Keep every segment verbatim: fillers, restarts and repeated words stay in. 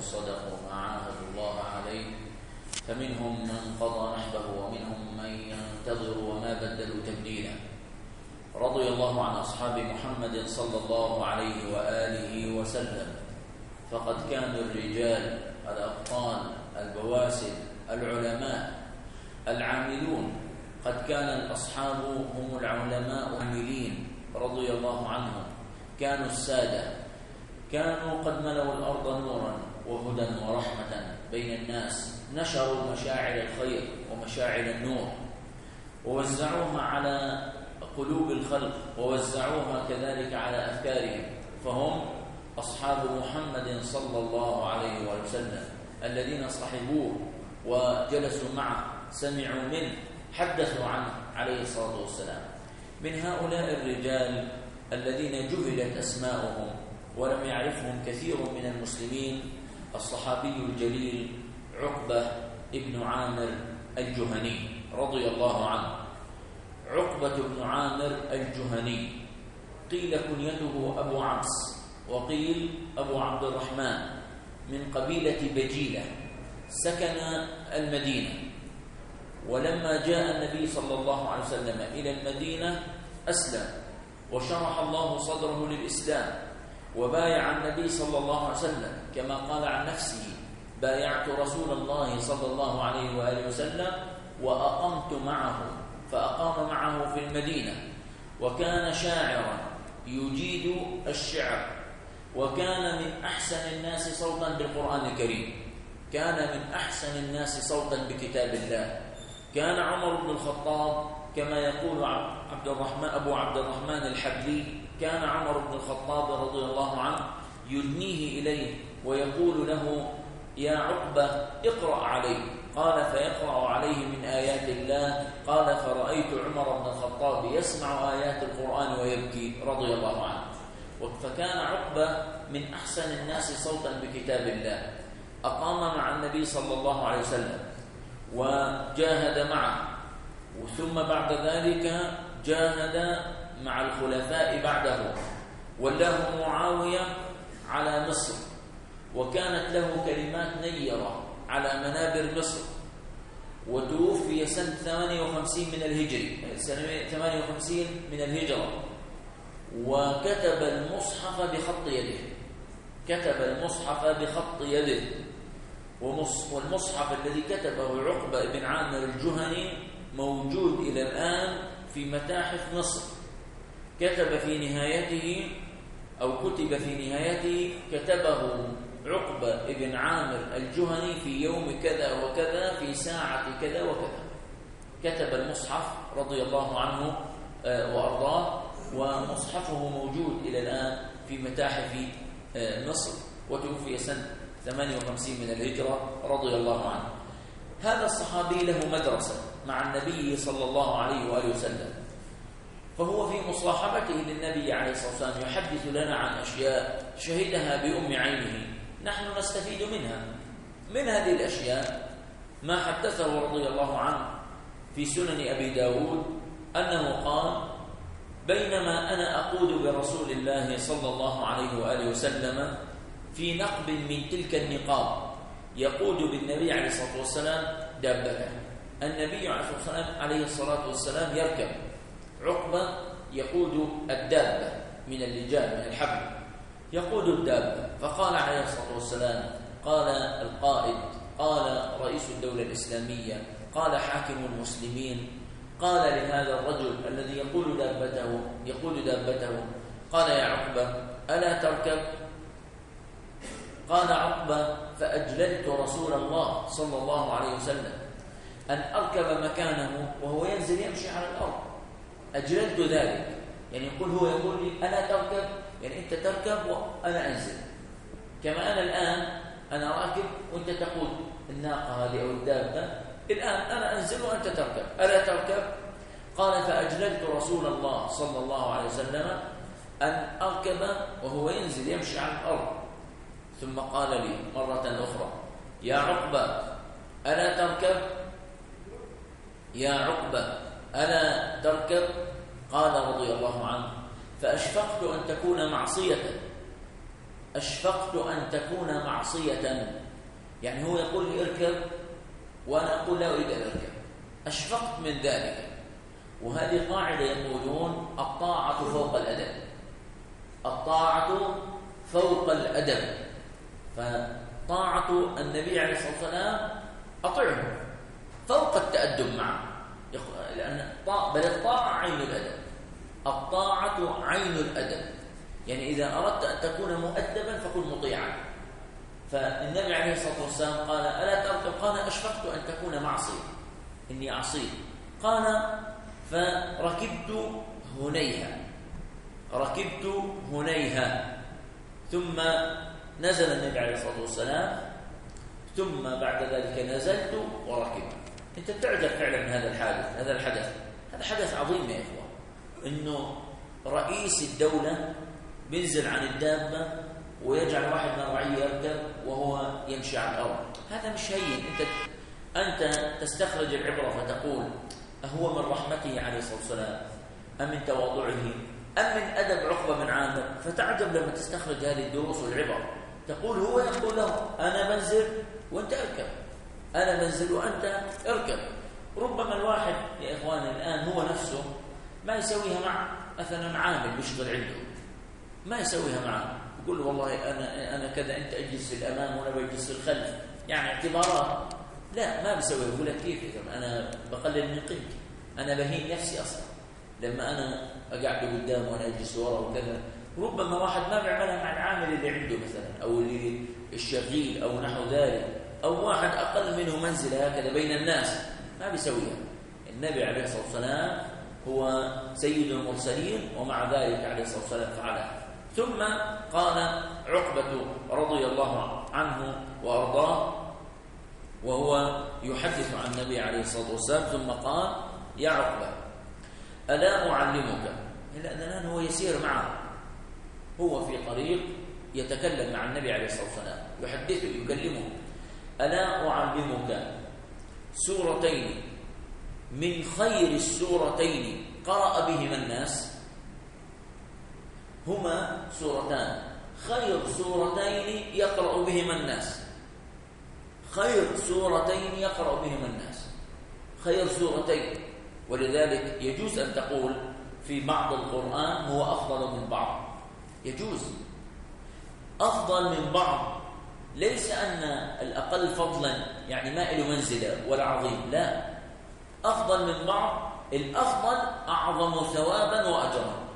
وصدقوا ما عاهدوا الله عليه، فمنهم من قضى نحبه ومنهم من ينتظر وما بدلوا تبديلا. رضي الله عن أصحاب محمد صلى الله عليه وآله وسلم، فقد كانوا الرجال الأبطال البواسل العلماء العاملون، قد كان الأصحاب هم العلماء العاملين رضي الله عنهم، كانوا السادة، كانوا قد ملوا الأرض نورا وهدى ورحمة بين الناس، نشروا مشاعر الخير ومشاعر النور ووزعوها على قلوب الخلق ووزعوها كذلك على أفكارهم، فهم أصحاب محمد صلى الله عليه وسلم الذين صحبوه وجلسوا معه، سمعوا منه، حدثوا عنه عليه الصلاة والسلام. من هؤلاء الرجال الذين جهلت أسماؤهم ولم يعرفهم كثير من المسلمين الصحابي الجليل عقبة ابن عامر الجهني رضي الله عنه. عقبة بن عامر الجهني قيل كنيته أبو عبس وقيل أبو عبد الرحمن، من قبيلة بجيلة، سكن المدينة، ولما جاء النبي صلى الله عليه وسلم إلى المدينة أسلم وشرح الله صدره للإسلام وبايع النبي صلى الله عليه وسلم، كما قال عن نفسه: بايعت رسول الله صلى الله عليه وآله وسلم وأقمت معه، فأقام معه في المدينة. وكان شاعرا يجيد الشعر، وكان من أحسن الناس صوتا بالقرآن الكريم، كان من أحسن الناس صوتا بكتاب الله. كان عمر بن الخطاب كما يقول عبد الرحمن أبو عبد الرحمن الحبلي، كان عمر بن الخطاب رضي الله عنه يدنيه إليه ويقول له: يا عقبة اقرأ عليه. قال: فيقرأ عليه من آيات الله. قال: فرأيت عمر بن الخطاب يسمع آيات القرآن ويبكي رضي الله عنه. فكان عقبة من أحسن الناس صوتا بكتاب الله، أقام مع النبي صلى الله عليه وسلم وجاهد معه، ثم بعد ذلك جاهد مع الخلفاء بعده، ولاه معاوية على مصر، وكانت له كلمات نيرة على منابر مصر، وتوفي سنة ثمانية وخمسين من الهجري، سنة ثمانية وخمسين من الهجرة، وكتب المصحف بخط يده، كتب المصحف بخط يده. والمصحف الذي كتبه عقبة بن عامر الجهني موجود إلى الآن في متاحف مصر. كتب في نهايته أو كتب في نهايته كتبه عقبة بن عامر الجهني في يوم كذا وكذا في ساعة كذا وكذا. كتب المصحف رضي الله عنه وأرضاه، ومصحفه موجود إلى الآن في متاحف مصر، وتوفي سنة ثمانية وخمسين من الهجرة رضي الله عنه. هذا الصحابي له مدرسة مع النبي صلى الله عليه وآله وسلم، فهو في مصاحبته للنبي عليه الصلاة والسلام يحدث لنا عن أشياء شهدها بأم عينه نحن نستفيد منها. من هذه الأشياء ما حدثه رضي الله عنه في سنن أبي داود أنه قال: بينما أنا أقود برسول الله صلى الله عليه وآله وسلم في نقب من تلك النقاب، يقود بالنبي عليه الصلاة والسلام دابته. النبي عليه الصلاة والسلام يركب، عقبة يقود الدابة من اللجام من الحبل، يقود الدابة. فقال عليه الصلاة والسلام: قال القائد، قال رئيس الدولة الإسلامية، قال حاكم المسلمين، قال لهذا الرجل الذي يقود دابته يقود دابته قال: يا عقبة ألا تركب؟ قال عقبة: فأجللت رسول الله صلى الله عليه وسلم أن أركب مكانه وهو ينزل يمشي على الأرض، أجللت ذلك. يعني يقول هو يقول لي ألا تركب، يعني أنت تركب وأنا أنزل، كما أنا الآن أنا راكب وأنت تقود الناقة هذه أو الدابة، الآن أنا أنزل وأنت تركب، ألا تركب؟ قال: فأجللت رسول الله صلى الله عليه وسلم أن أركب وهو ينزل يمشي على الأرض. ثم قال لي مرة أخرى: يا عقبة ألا تركب؟ يا عقبة ألا تركب؟ قال رضي الله عنه: فأشفقت أن تكون معصية، أشفقت أن تكون معصية، يعني هو يقول لي اركب وأنا أقول لا أريد أن أركب، أشفقت من ذلك. وهذه قاعدة يقولون الطاعة فوق الأدب، الطاعة فوق الأدب. فطاعة النبي عليه الصلاة والسلام أطعه فوق التأدب معه، لأن بل الطاعة عين الأدب، الطاعة عين الأدب. يعني إذا أردت أن تكون مؤدبا فكن مطيعا. فالنبي عليه الصلاة والسلام قال ألا تركب؟ قال أشفقت أن تكون معصية، إني عصيت. قال فركبت هنيها، ركبت هنيها، ثم نزل النبي عليه الصلاة والسلام، ثم بعد ذلك نزلت وركبت. أنت تعجب فعلا من هذا الحادث، هذا الحدث هذا حدث عظيم يا إخوة، إنه رئيس الدولة بينزل عن الدابة ويجعل واحد من الرعية يركب وهو يمشي على الأرض. هذا مش هين. أنت أنت تستخرج العبرة فتقول أهو من رحمته عليه الصلاة والسلام أم من تواضعه أم من أدب عقبة بن عامر؟ فتعجب لما تستخرج هذه الدروس والعبر. تقول هو يقول له أنا بنزل وأنت أركب، أنا بنزل وأنت أركب. ربما الواحد يا إخواني الآن هو نفسه ما يسويها مع مثلا عامل بيشتغل عنده، ما يسويها معه، يقول والله أنا أنا كذا، أنت أجلس في الأمام وأنا بجلس في الخلف، يعني اعتبارات. لا، ما بسويها. يقول لك كيف إذا أنا بقلل من قيمتي، أنا بهين نفسي أصلا لما أنا أقعد قدام وأنا أجلس ورا وكذا. ربما واحد ما بيعملها مع العامل اللي عنده مثلا أو اللي الشغيل أو نحو ذلك، أو واحد أقل منه منزلة هكذا بين الناس، ما بيسويها. النبي عليه الصلاة والسلام هو سيد المرسلين ومع ذلك عليه الصلاة والسلام فعلها. ثم قال عقبة رضي الله عنه وأرضاه وهو يحدث عن النبي عليه الصلاة والسلام، ثم قال يا عقبة ألا أعلمك؟ إلا أن الآن هو يسير معه، هو في طريق يتكلم مع النبي عليه الصلاة والسلام، يحدثه يكلمه. ألا أعلمك سورتين من خير السورتين قرأ بهما الناس؟ هما سورتان خير سورتين يقرأ بهما الناس، خير سورتين يقرأ بهما الناس، خير سورتين. ولذلك يجوز أن تقول في بعض القرآن هو أفضل من بعض، يجوز أفضل من بعض، ليس أن الأقل فضلا يعني ما له منزلة ولا عظيم، لا، أفضل من بعض، الأفضل أعظم ثوابا وأجرا.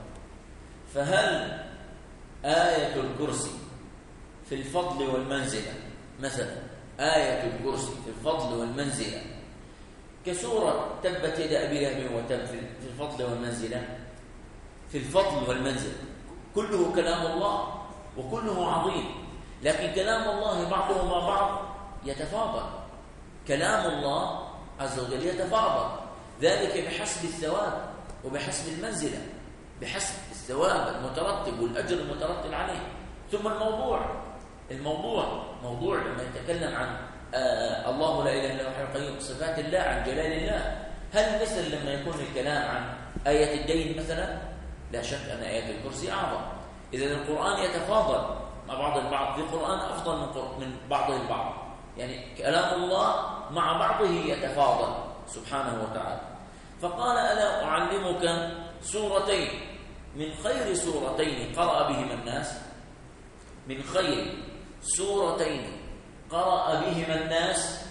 فهل آية الكرسي في الفضل والمنزلة مثلا، آية الكرسي في الفضل والمنزلة كسورة تبت يد أبي لهب وتب في الفضل والمنزلة؟ في الفضل والمنزلة كله كلام الله وكله عظيم، لكن كلام الله بعضه مع بعض يتفاضل، كلام الله عز وجل يتفاضل، ذلك بحسب الثواب وبحسب المنزلة، بحسب الثواب المترتب والأجر المترتب عليه. ثم الموضوع الموضوع موضوع لما يتكلم عن آه الله لا إله إلا هو الحي القيوم، صفات الله، عن جلال الله، هل مثل لما يكون الكلام عن آية الدين مثلا؟ لا شك أن آية الكرسي أعظم. إذا القرآن يتفاضل مع بعض البعض، في القرآن أفضل من بعضه البعض، يعني كلام الله مع بعضه يتفاضل سبحانه وتعالى. فقال ألا أعلمك سورتين من خير سورتين قرأ بهما الناس؟ من خير سورتين قرأ بهما الناس؟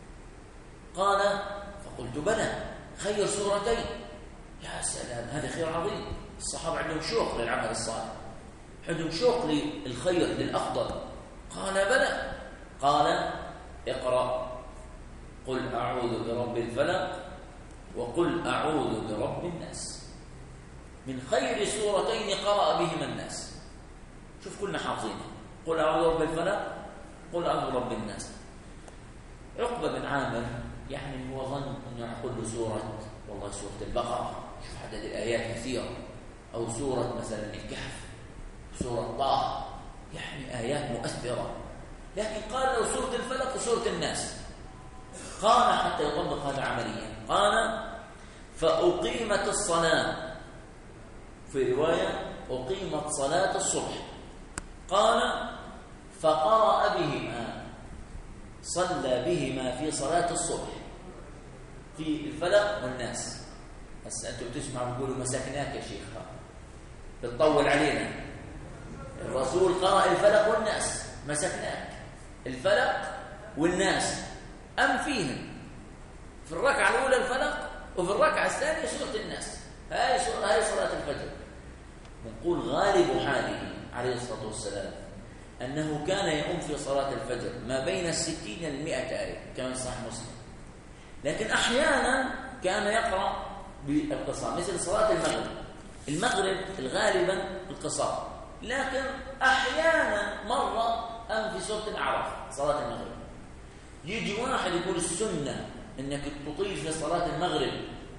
قال فقلت بلى، خير سورتين، يا سلام، هذا خير عظيم. الصحابة عندهم شوق للعمل الصالح، عندهم شوق للخير للأفضل. قال بلى. قال اقرأ قل أعوذ برب الفلق وقل أعوذ برب الناس، من خير سورتين قرأ بهما الناس. شوف كلنا حافظينها، قل أعوذ برب الفلق قل أعوذ برب الناس. عقبة بن عامر يعني هو ظن أنه يقول له سورة، والله سورة البقرة، شوف عدد الآيات كثيرة، أو سورة مثلا الكهف، سورة طه، يعني آيات مؤثرة. لكن قال له سورة الفلق وسورة الناس. قال حتى يطبق هذا عمليا، قال فأقيمت الصلاة، في رواية أقيمت صلاة الصبح. قال فقرأ بهما، صلى بهما في صلاة الصبح في الفلق والناس. هسه أنتم بتسمعوا بيقولوا مسكناك يا شيخ، بتطول علينا. الرسول قرأ الفلق والناس، مسكناك الفلق والناس، أم فيهم في الركعة الأولى الفلق وفي الركعة الثانية سورة الناس. هاي سورة هاي صلاة الفجر. نقول غالب حاله عليه الصلاة والسلام أنه كان يؤم في صلاة الفجر ما بين الستين المئة آية كما في صحيح مسلم، لكن أحيانا كان يقرأ بالقصار مثل صلاة المغرب. المغرب غالبا القصار، لكن أحيانا مرة أم في سورة الأعراف صلاة المغرب. يجي واحد يقول السنة أنك تطيل في صلاة المغرب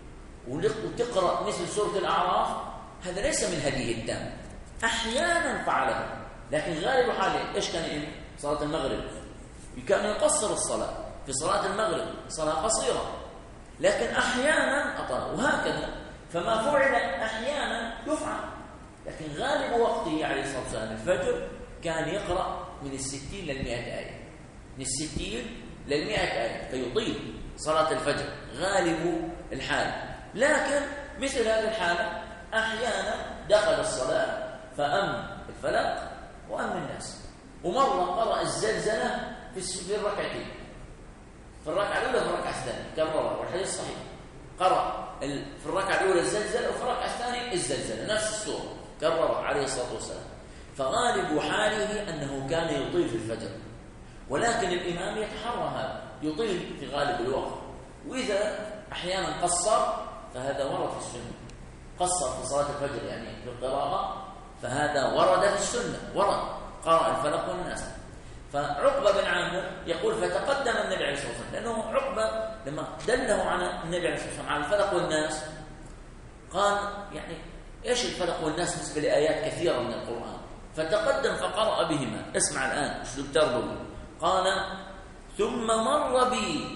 وتقرأ مثل سورة الأعراف، هذا ليس من هديه التام. أحيانا فعله، لكن غالب حاله إيش كان إيه؟ صلاة المغرب كان يقصر الصلاة في صلاة المغرب، صلاة قصيرة، لكن أحيانا أطال، وهكذا. فما فعل أحيانا يفعل، لكن غالب وقته عليه الصلاة والسلام الفجر كان يقرأ من الستين للمئة آية، من الستين للمئة آية، فيطيل صلاة الفجر غالب الحال. لكن مثل هذه الحالة أحيانا دخل الصلاة فأم الفلق وأم الناس. ومرة قرأ الزلزلة في الركعتين، في الركعة الأولى في الركعة الثانية كررها، والحديث صحيح. قرأ في الركعة الأولى الزلزلة وفي الركعة الثانية الزلزلة، نفس السورة كررها عليه الصلاة والسلام. فغالب حاله أنه كان يطيل في الفجر، ولكن الإمام يتحرى هذا، يطيل في غالب الوقت. وإذا أحيانا قصر فهذا ورد في السنة، قصر في صلاة الفجر يعني في القراءة، فهذا ورد في السنة، ورد قرأ الفلق والناس. فعقبة بن عامر يقول فتقدم النبي عليه الصلاة والسلام، لأنه عقبة لما دله على النبي عليه الصلاة والسلام على الفلق والناس قال يعني إيش الفلق والناس بالنسبة لآيات كثيرة من القرآن، فتقدم فقرأ بهما. اسمع الآن اسلوب تربوي. قال ثم مر بي،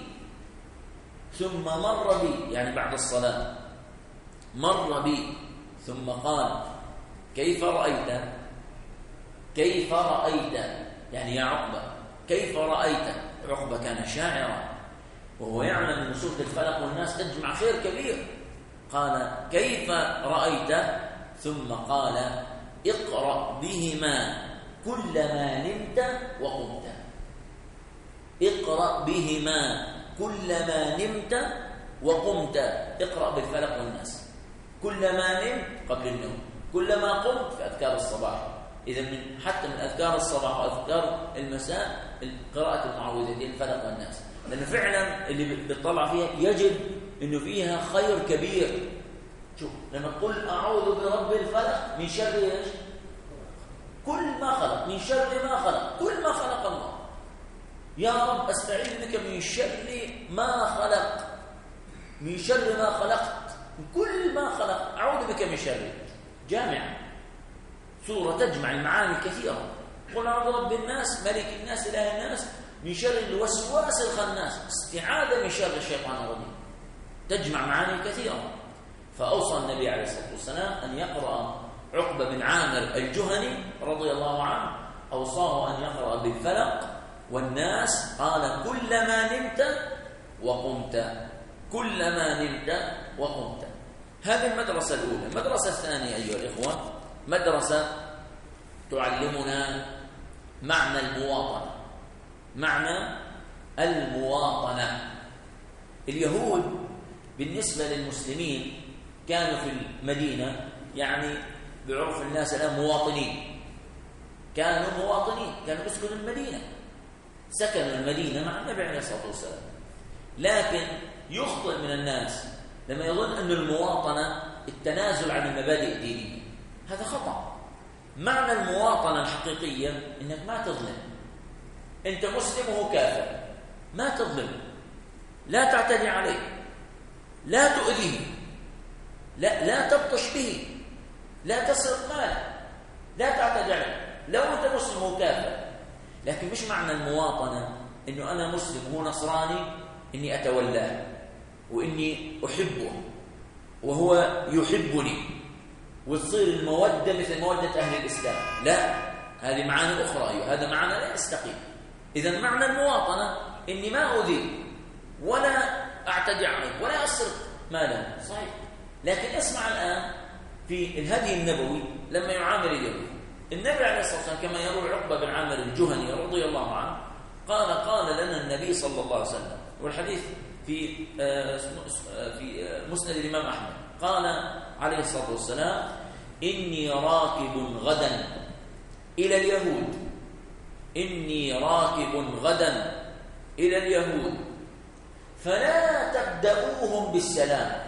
ثم مر بي يعني بعد الصلاة مر بي، ثم قال كيف رأيت، كيف رأيت يعني يا عقبة كيف رأيت. عقبة كان شاعرا وهو يعلم أن سورة الفلق والناس تجمع خير كبير. قال كيف رأيت، ثم قال اقرأ بهما كلما نمت وقمت. اقرأ بهما كلما نمت وقمت. اقرأ بالفلق والناس كلما نمت قبل النوم، كلما قمت في أذكار الصباح. إذا من حتى من أذكار الصباح وأذكار المساء قراءة المعوذتين الفلق والناس، لأن فعلا اللي بيطلع فيها يجد إنه فيها خير كبير. شوف لما تقول أعوذ برب الفلق من شر إيش؟ كل ما خلق، من شر ما خلق، كل ما خلق الله. يا رب أستعيذ بك من شر ما خلق، من شر ما خلقت، كل ما خلق أعوذ بك من شر. جامعة سورة تجمع المعاني كثيرة. قل أعوذ برب الناس ملك الناس إله الناس من شر الوسواس الخناس، استعاذة من شر الشيطان الرجيم، تجمع معاني كثيرة. فأوصى النبي عليه الصلاة والسلام أن يقرأ عقبة بن عامر الجهني رضي الله عنه، أوصاه أن يقرأ بالفلق والناس. قال كلما نمت وقمت، كلما نمت وقمت. هذه المدرسة الأولى. المدرسة الثانية أيها الإخوة مدرسة تعلمنا معنى المواطنة، معنى المواطنة. اليهود بالنسبة للمسلمين كانوا في المدينة يعني بعرف الناس الآن مواطنين، كانوا مواطنين، كانوا يسكنوا المدينة، سكنوا المدينة مع النبي عليه الصلاة والسلام. لكن يخطئ من الناس لما يظن أن المواطنة التنازل عن المبادئ الدينية، هذا خطأ. معنى المواطنة الحقيقية إنك ما تظلم. أنت مسلم وهو كافر، ما تظلم، لا تعتدي عليه، لا تؤذيه، لا لا تبطش به، لا تسرق ماله، لا تعتدي عليه لو أنت مسلم وهو كافر. لكن مش معنى المواطنة إنه أنا مسلم وهو نصراني إني أتولاه وإني أحبه وهو يحبني وتصير المودة مثل مودة أهل الإسلام. لا، هذه معاني أخرى. أيوة هذا معنى لا يستقيم. إذا معنى المواطنة إني ما أؤذي ولا أعتدي عليك ولا أسرق ماله، صحيح. لكن اسمع الآن في الهدي النبوي لما يعامل اليهود، النبي عليه الصلاة والسلام كما يروي عقبة بن عامر الجهني رضي الله عنه قال قال لنا النبي صلى الله عليه وسلم، والحديث في في مسند الإمام أحمد، قال عليه الصلاة والسلام: إني راكب غدا إلى اليهود إني راكب غدا إلى اليهود فلا تبدأوهم بالسلام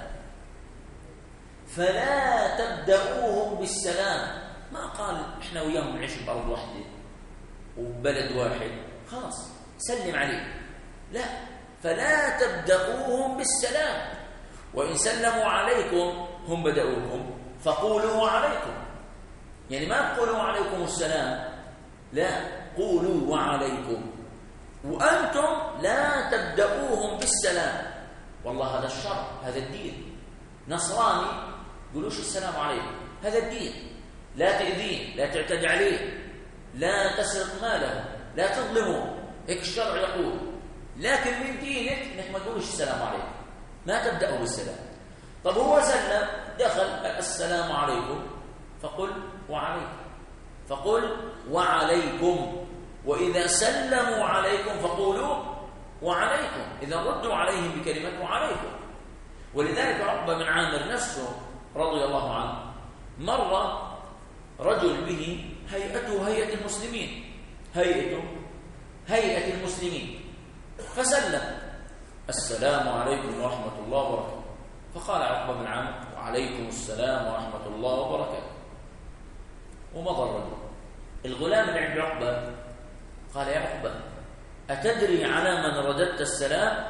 فلا تبدأوهم بالسلام. ما قال إحنا وياهم نعيش بأرض واحدة وبلد واحد خلاص سلم عليه، لا، فلا تبدأوهم بالسلام، وإن سلموا عليكم هم بدأوكم فقولوا عليكم، يعني ما تقولوا عليكم السلام، لا، قولوا وعليكم، وأنتم لا تبدأوهم بالسلام. والله هذا الشرع، هذا الدين. نصراني قولوش السلام عليكم، هذا الدين. لا تأذيه، لا تعتدي عليه، لا تسرق ماله، لا تظلمه، هيك الشرع يقول. لكن من دينك انك ما تقولش السلام عليكم، ما تبدأوا بالسلام. طب هو سلم، دخل السلام عليكم فقل وعليكم فقل وعليكم وإذا سلموا عليكم فقولوا وعليكم، إذا ردوا عليهم بكلمة وعليكم. ولذلك عقبة بن عامر نفسه رضي الله عنه مر رجل به هيئته هيئة المسلمين هيئته هيئة المسلمين فسلم: السلام عليكم ورحمة الله وبركاته. فقال عقبة بن عامر: وعليكم السلام ورحمة الله وبركاته. ومضى الرجل. الغلام اللي عند عقبة قال: يا عقبة، أتدري على من رددت السلام؟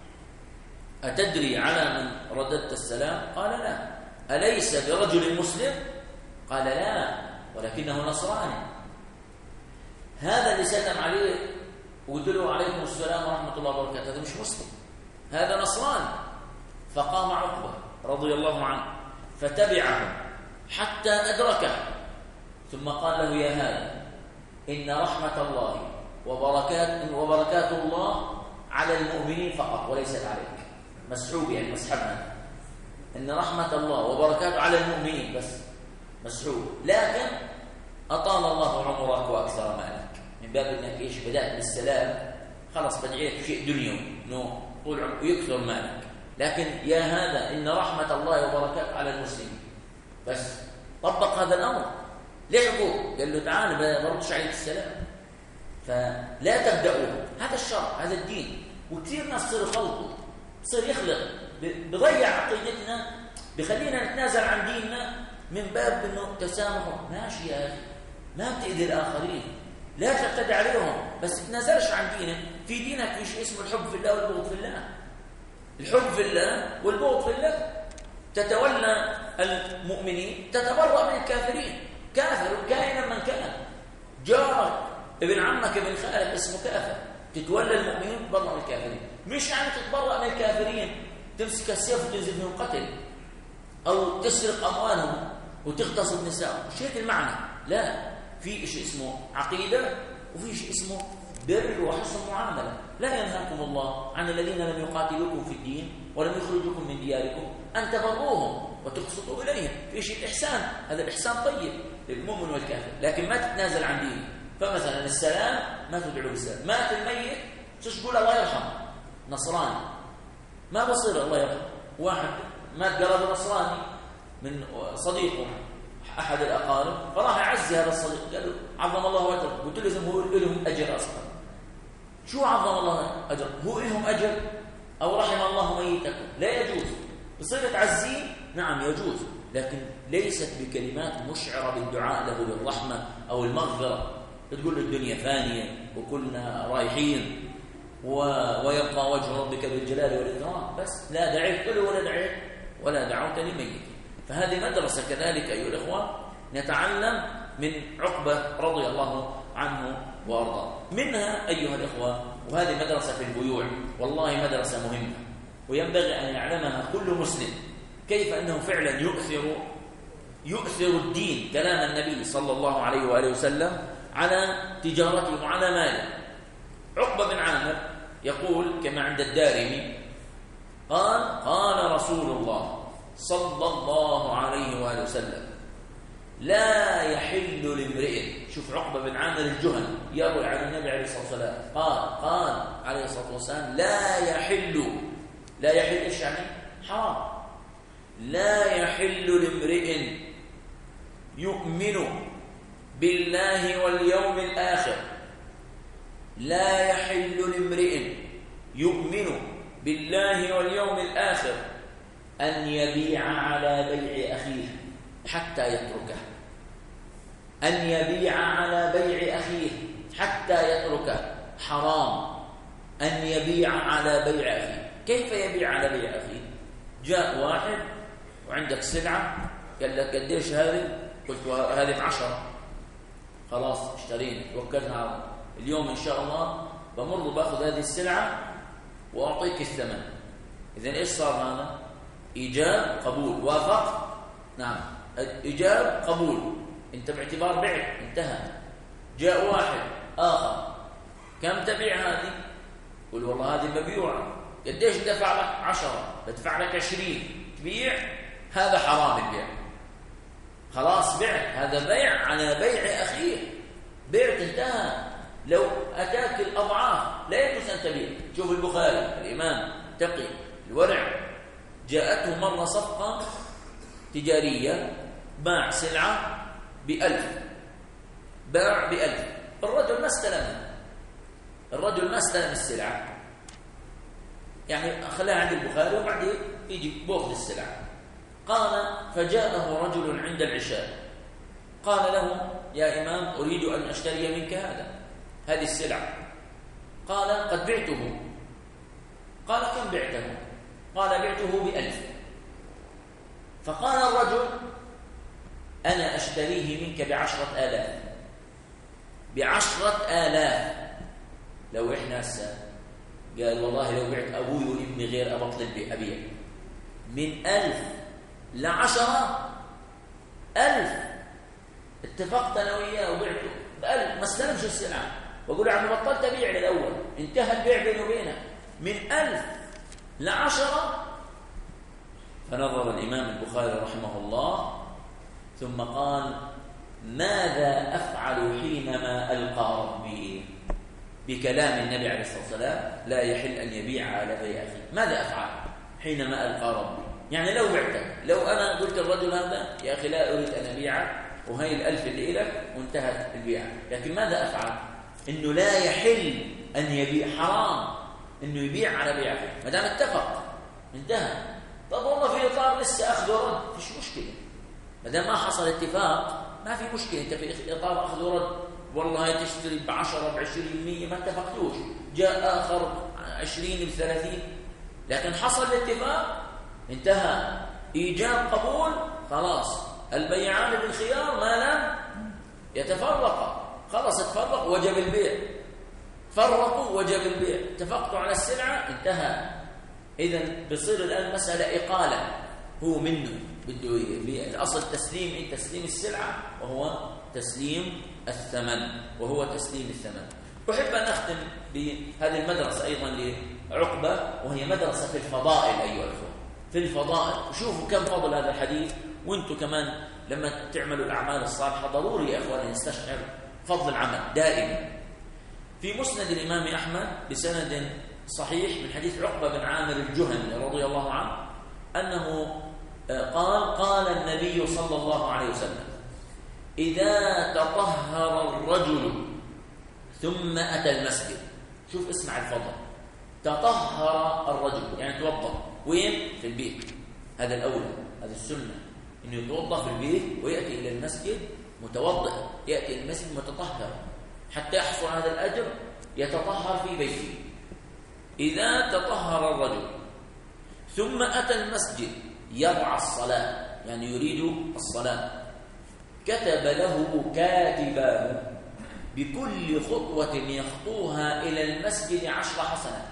أتدري على من رددت السلام؟ قال: لا. أليس برجل مسلم؟ قال: لا، ولكنه نصراني. هذا اللي سلم عليه وقلت له عليكم السلام ورحمة الله وبركاته، هذا مش مسلم، هذا نصراني. فقام عقبة رضي الله عنه فتبعه حتى أدركه، ثم قال له: يا هذا، إن رحمة الله وبركات وبركات الله على المؤمنين فقط وليست عليك. مسحوب يعني مسحبنا، إن رحمة الله وبركاته على المؤمنين بس، مسحوب. لكن أطال الله عمرك وأكثر مالك، من باب أنك إيش بدأت بالسلام، خلاص بدعيك شيء دنيوي إنه طول عمرك ويكثر مالك. لكن يا هذا، إن رحمة الله وبركاته على المسلمين بس. طبق هذا الأمر. ليش يقول؟ قال له: تعال ما بردش عليك السلام، فلا تبدأوه. هذا الشرع، هذا الدين. وكثير ناس صير يخلطوا، صير يخلط، بضيع عقيدتنا، بخلينا نتنازل عن ديننا من باب انه تسامح. ماشي يا اخي، ما بتأذي الاخرين، لا تعتدي عليهم، بس تتنازلش عن دينك. في دينك في شيء اسمه الحب في الله والبغض في الله. الحب في الله والبغض في الله. تتولى المؤمنين، تتبرأ من الكافرين. كافر كائنا من كان، جارك، ابن عمك، ابن خالك اسمه كافر، تتولى المؤمنين تتبرأ من الكافرين. مش يعني تتبرأ من الكافرين تمسك السيف وتنزل فيهم قتل أو تسرق أموالهم وتغتصب نسائهم، مش هيك المعنى. لا، في شيء اسمه عقيدة وفي شيء اسمه بر وحسن معاملة. لا ينهاكم الله عن الذين لم يقاتلوكم في الدين ولم يخرجوكم من دياركم أن تبروهم وتقسطوا إليهم. في شيء الإحسان، هذا الإحسان طيب للمؤمن والكافر، لكن ما تتنازل عن دينه. فمثلا السلام ما تدعو بالسلام. مات الميت تقول الله يرحمه، نصراني، ما بصير الله يرحمه. واحد مات قرابه نصراني من صديقه أحد الأقارب، فراح يعزي هذا الصديق، قال له: عظم الله أجرك. قلت له: هو لهم أجر أصلا. شو عظم الله أجر؟ هو لهم أجر؟ أو رحم الله ميتكم؟ لا يجوز. بصير تعزيه، نعم يجوز، لكن ليست بكلمات مشعرة بالدعاء له بالرحمة أو المغفرة. تقول له الدنيا فانية وكلنا رايحين و... ويبقى وجه ربك بالجلال والإكرام، بس لا دعيت له ولا دعيت ولا دعوت لميت. فهذه مدرسة كذلك أيها الأخوة نتعلم من عقبة رضي الله عنه وأرضاه. منها أيها الأخوة، وهذه مدرسة في البيوع، والله مدرسة مهمة وينبغي أن يعلمها كل مسلم، كيف أنه فعلا يؤثر يؤثر الدين، كلام النبي صلى الله عليه وآله وسلم، على تجارته وعلى ماله. عقبة بن عامر يقول كما عند الدارمي قال قال رسول الله صلى الله عليه وآله وسلم لا يحل لامرئ. شوف عقبة بن عامر الجهني يروي عن النبي عليه الصلاة والسلام قال قال عليه الصلاة والسلام لا يحل. لا يحل إيش يعني؟ حرام. لا يحل لامرئ يؤمن بالله واليوم الآخر. لا يحل لامرئ يؤمن بالله واليوم الآخر أن يبيع على بيع أخيه حتى يتركه. أن يبيع على بيع أخيه حتى يتركه. حرام أن يبيع على بيع أخيه. كيف يبيع على بيع أخيه؟ جاء واحد وعندك سلعة قال لك قديش هذه؟ قلت هذه بعشرة. خلاص اشترينا توكلنا اليوم إن شاء الله بمر باخذ هذه السلعة وأعطيك الثمن. إذن إيش صار هذا؟ إيجاب قبول. وافق؟ نعم إيجاب قبول. أنت باعتبار بيع انتهى. جاء واحد آخر كم تبيع هذه؟ قل والله هذه مبيوعة. قديش دفع لك؟ عشرة. بدفع لك عشرين. تبيع؟ هذا حرام البيع. خلاص بعت. هذا بيع على بيع أخيه. بعت انتهى. لو أتاك الأضعاف لا يجوز أن تبيع. شوف البخاري الإمام تقي الورع جاءته مرة صفقة تجارية باع سلعة بألف. باع بألف. الرجل ما استلمها. الرجل ما استلم السلعة يعني خلاها عند البخاري وبعدين يجي بأخذ السلعة. قال فجاءه رجل عند العشاء قال له يا إمام أريد أن أشتري منك هذا هذه السلعة. قال قد بعته. قال كم بعته؟ قال بعته بألف. فقال الرجل أنا أشتريه منك بعشرة آلاف. بعشرة آلاف. لو إحنا هسه قال والله لو بعت أبوي وابني غير أبطل أبيع من ألف لعشرة ألف. اتفقت أنا وياه وبعته بألف ما استلمش السلعة وأقول له عم بطلت أبيع للأول انتهى البيع بينه وبينه من ألف لعشرة. فنظر الإمام البخاري رحمه الله ثم قال ماذا أفعل حينما ألقى ربي؟ بكلام النبي عليه الصلاة والسلام لا يحل أن يبيع على بيع أخيه. ماذا أفعل حينما ألقى ربي؟ يعني لو بعته لو أنا قلت الرجل هذا يا أخي لا أريد أن أبيعه وهي الألف اللي لك وانتهت البيع. لكن ماذا أفعل؟ إنه لا يحل أن يبيع. حرام إنه يبيع على بيع أخيه ما دام اتفق انتهى. طب والله في إطار لسه أخذ ورد فيش مشكلة. ما دام ما حصل اتفاق ما في مشكلة. أنت في إطار أخذ ورد والله تشتري بعشرة بعشرين مية ما اتفقتوش. جاء آخر عشرين بثلاثين لكن حصل الاتفاق انتهى. إيجاب قبول خلاص. البيعان بالخيار ما لم يتفرقا. خلاص اتفرق وجب البيع. فرقوا وجب البيع. اتفقتوا على السلعة انتهى. إذن بصير الآن مسألة إقالة. هو منه بده الأصل تسليم إيه؟ تسليم السلعة وهو تسليم الثمن وهو تسليم الثمن. أحب أن أختم بهذه المدرسة أيضا لعقبة وهي مدرسة في الفضائل أيها الأخوة. في الفضائل شوفوا كم فضل هذا الحديث. وانتم كمان لما تعملوا الأعمال الصالحة ضروري يا أخواني نستشعر فضل العمل دائما. في مسند الإمام أحمد بسند صحيح من حديث عقبة بن عامر الجهني رضي الله عنه أنه قال قال النبي صلى الله عليه وسلم إذا تطهر الرجل ثم أتى المسجد. شوف اسمع الفضل. تطهر الرجل يعني توضأ وين؟ في البيت. هذا الأولى هذا السنة إنه يتوضأ في البيت ويأتي إلى المسجد متوضئ. يأتي المسجد متطهر حتى يحصل هذا الأجر يتطهر في بيته. إذا تطهر الرجل ثم أتى المسجد يرعى الصلاة يعني يريد الصلاة كتب له كاتبان بكل خطوة يخطوها إلى المسجد عشر حسنات.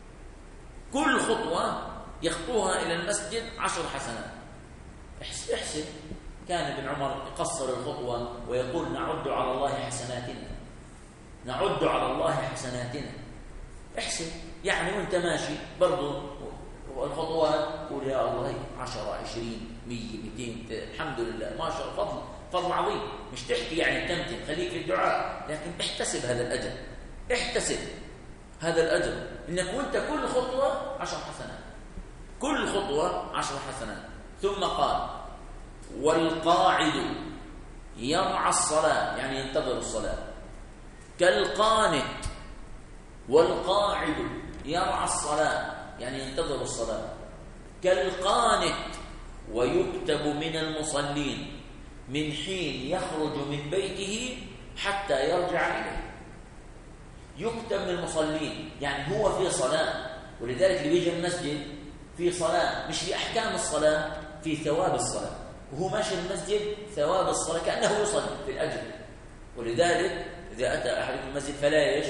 كل خطوة يخطوها إلى المسجد عشر حسنات. احسن كان ابن عمر يقصر الخطوة ويقول نعد على الله حسناتنا، نعد على الله حسناتنا. احسن يعني وانت ماشي برضو الخطوات قول يا الله عشرة عشرين مية مئتين، الحمد لله ما شاء الله، فضل فضل عظيم. مش تحكي يعني تمتن، خليك في الدعاء، لكن احتسب هذا الأجر، احتسب هذا الأجر إنك وانت كل خطوة عشر حسنات، كل خطوة عشر حسنات. ثم قال والقاعد يرعى الصلاة يعني ينتظر الصلاة كالقانت، والقاعد يرعى الصلاة يعني ينتظر الصلاة كالقانت، ويكتب من المصلين من حين يخرج من بيته حتى يرجع إليه. يكتب من المصلين يعني هو في صلاة، ولذلك اللي بيجي المسجد في صلاة، مش في أحكام الصلاة، في ثواب الصلاة، وهو ماشي المسجد ثواب الصلاة كأنه يصلي في الأجر. ولذلك إذا أتى أحدكم المسجد فلا يش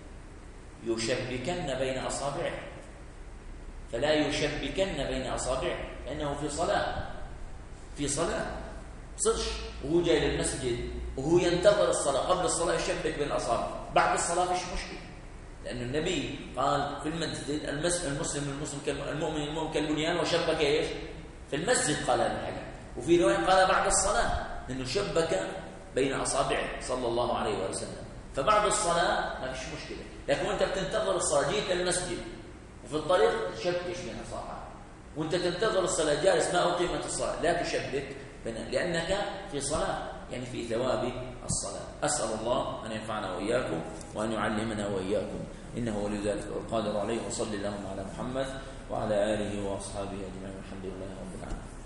يشبكن بين أصابعه، فلا يشبكن بين أصابعه لأنه في صلاة، في صلاة صرش، وهو جاي للمسجد وهو ينتظر الصلاة، قبل الصلاة يشبك بين الأصابع، بعد الصلاة فيش مشكلة، لأن النبي قال في المسجد المسلم المسلم المؤمن المؤمن كالبنيان، وشبك ايش في المسجد، قال هذا الحديث. وفي رواية قال بعد الصلاة، لأنه شبك بين أصابعه صلى الله عليه وسلم. فبعد الصلاة ما فيش مشكلة، لكن وانت بتنتظر الصلاة جيت للمسجد وفي الطريق تشبكش بين أصابعك، وانت تنتظر الصلاة جالس ما أقيمت الصلاة لا تشبك بين، لأنك في صلاة يعني في ثواب الصلاة. أسأل الله أن ينفعنا وإياكم وأن يعلمنا وإياكم، إنه ولي ذلك والقادر عليه. وصلي اللهم على محمد وعلى آله وأصحابه أجمعين، والحمد لله رب العالمين.